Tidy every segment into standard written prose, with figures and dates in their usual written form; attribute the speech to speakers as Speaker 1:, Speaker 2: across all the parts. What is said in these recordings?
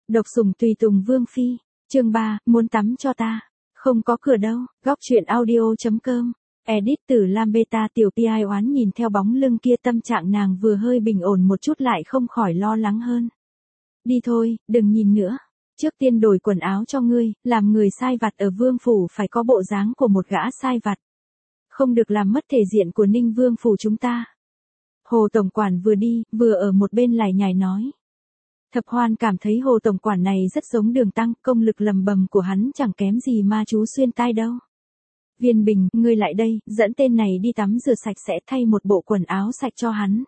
Speaker 1: Độc sủng tùy tùng Vương Phi, chương 3, muốn tắm cho ta. Không có cửa đâu, góc chuyện audio.com. Edit từ Lam Beta. Tiểu Pi ai oán nhìn theo bóng lưng kia, tâm trạng nàng vừa hơi bình ổn một chút lại không khỏi lo lắng hơn. Đi thôi, đừng nhìn nữa. Trước tiên đổi quần áo cho ngươi, làm người sai vặt ở Vương Phủ phải có bộ dáng của một gã sai vặt. Không được làm mất thể diện của Ninh Vương Phủ chúng ta. Hồ Tổng Quản vừa đi, vừa ở một bên lải nhải nói. Thập Hoan cảm thấy Hồ Tổng Quản này rất giống Đường Tăng, công lực lầm bầm của hắn chẳng kém gì ma chú xuyên tai đâu. Viên Bình, ngươi lại đây, dẫn tên này đi tắm rửa sạch sẽ, thay một bộ quần áo sạch cho hắn.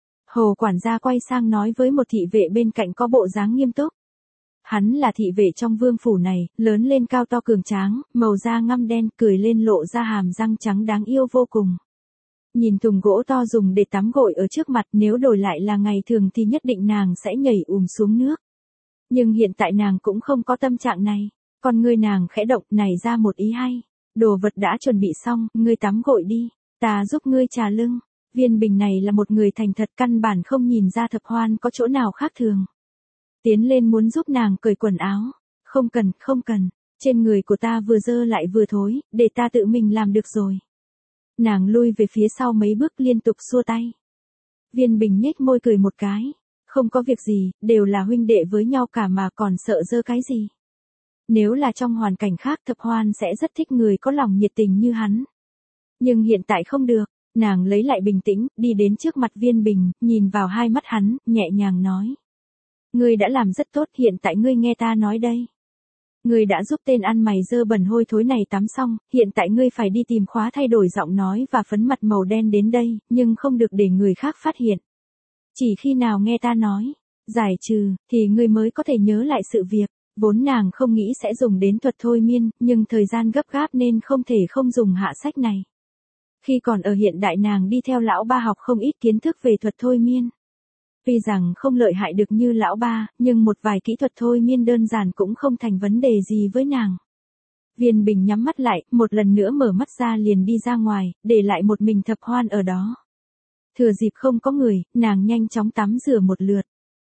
Speaker 1: Hồ quản gia quay sang nói với một thị vệ bên cạnh có bộ dáng nghiêm túc. Hắn là thị vệ trong Vương Phủ này, lớn lên cao to cường tráng, màu da ngăm đen, cười lên lộ ra hàm răng trắng đáng yêu vô cùng. Nhìn thùng gỗ to dùng để tắm gội ở trước mặt, nếu đổi lại là ngày thường thì nhất định nàng sẽ nhảy xuống nước. Nhưng hiện tại nàng cũng không có tâm trạng này. Con ngươi nàng khẽ động, nảy ra một ý hay. Đồ vật đã chuẩn bị xong, ngươi tắm gội đi, ta giúp ngươi trà lưng. Viên Bình này là một người thành thật, căn bản không nhìn ra Thập Hoan có chỗ nào khác thường. Tiến lên muốn giúp nàng cởi quần áo. Không cần, không cần, trên người của ta vừa dơ lại vừa thối, để ta tự mình làm được rồi. Nàng lui về phía sau mấy bước liên tục xua tay. Viên Bình nhếch môi cười một cái. Không có việc gì, đều là huynh đệ với nhau cả mà còn sợ dơ cái gì. Nếu là trong hoàn cảnh khác Thập Hoan sẽ rất thích người có lòng nhiệt tình như hắn. Nhưng hiện tại không được, nàng lấy lại bình tĩnh, đi đến trước mặt Viên Bình, nhìn vào hai mắt hắn, nhẹ nhàng nói. Ngươi đã làm rất tốt, hiện tại ngươi nghe ta nói đây. Ngươi đã giúp tên ăn mày dơ bẩn hôi thối này tắm xong, hiện tại ngươi phải đi tìm khóa thay đổi giọng nói và phấn mặt màu đen đến đây, nhưng không được để người khác phát hiện. Chỉ khi nào nghe ta nói, giải trừ, thì ngươi mới có thể nhớ lại sự việc. Vốn nàng không nghĩ sẽ dùng đến thuật thôi miên, nhưng thời gian gấp gáp nên không thể không dùng hạ sách này. Khi còn ở hiện đại nàng đi theo lão ba học không ít kiến thức về thuật thôi miên. Tuy rằng không lợi hại được như lão ba, nhưng một vài kỹ thuật thôi miên đơn giản cũng không thành vấn đề gì với nàng. Viên Bình nhắm mắt lại, một lần nữa mở mắt ra liền đi ra ngoài, để lại một mình Thập Hoan ở đó. Thừa dịp không có người, nàng nhanh chóng tắm rửa một lượt.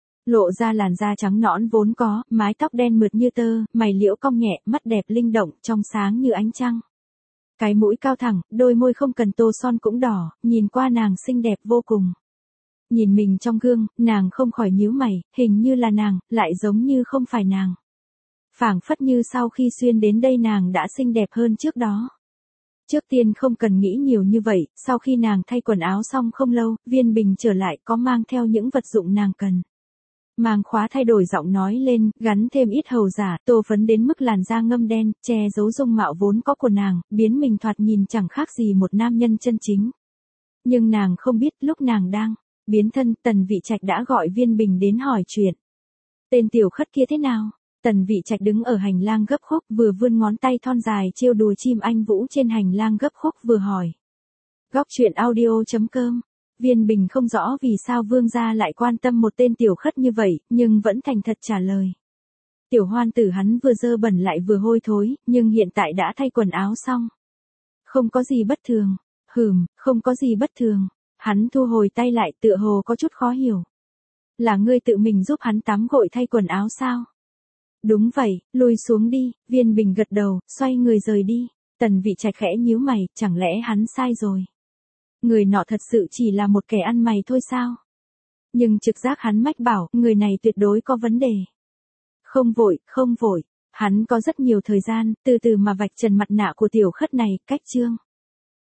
Speaker 1: Lộ ra làn da trắng nõn vốn có, mái tóc đen mượt như tơ, mày liễu cong nhẹ, mắt đẹp linh động, trong sáng như ánh trăng. Cái mũi cao thẳng, đôi môi không cần tô son cũng đỏ, nhìn qua nàng xinh đẹp vô cùng. Nhìn mình trong gương, nàng không khỏi nhíu mày, hình như là nàng, lại giống như không phải nàng. Phảng phất như sau khi xuyên đến đây nàng đã xinh đẹp hơn trước đó. Trước tiên không cần nghĩ nhiều như vậy, sau khi nàng thay quần áo xong không lâu, Viên Bình trở lại có mang theo những vật dụng nàng cần. Mang khóa thay đổi giọng nói lên, gắn thêm ít hầu giả, tô phấn đến mức làn da ngâm đen, che giấu dung mạo vốn có của nàng, biến mình thoạt nhìn chẳng khác gì một nam nhân chân chính. Nhưng nàng không biết lúc nàng đang biến thân, Tần Vị Trạch đã gọi Viên Bình đến hỏi chuyện. Tên tiểu khất kia thế nào? Tần Vị Trạch đứng ở hành lang gấp khúc, vừa vươn ngón tay thon dài trêu đùa chim anh vũ trên hành lang gấp khúc vừa hỏi. Góc chuyện audio.com. Viên Bình không rõ vì sao Vương gia lại quan tâm một tên tiểu khất như vậy, nhưng vẫn thành thật trả lời. Tiểu Hoan tử hắn vừa dơ bẩn lại vừa hôi thối, nhưng hiện tại đã thay quần áo xong. Không có gì bất thường. Không có gì bất thường. Hắn thu hồi tay lại, tựa hồ có chút khó hiểu. Là ngươi tự mình giúp hắn tắm gội thay quần áo sao? Đúng vậy, lùi xuống đi. Viên Bình gật đầu, xoay người rời đi. Tần Vị Trạch khẽ nhíu mày, chẳng lẽ hắn sai rồi? Người nọ thật sự chỉ là một kẻ ăn mày thôi sao? Nhưng trực giác hắn mách bảo, người này tuyệt đối có vấn đề. Không vội, hắn có rất nhiều thời gian, từ từ mà vạch trần mặt nạ của tiểu khất này, cách chương.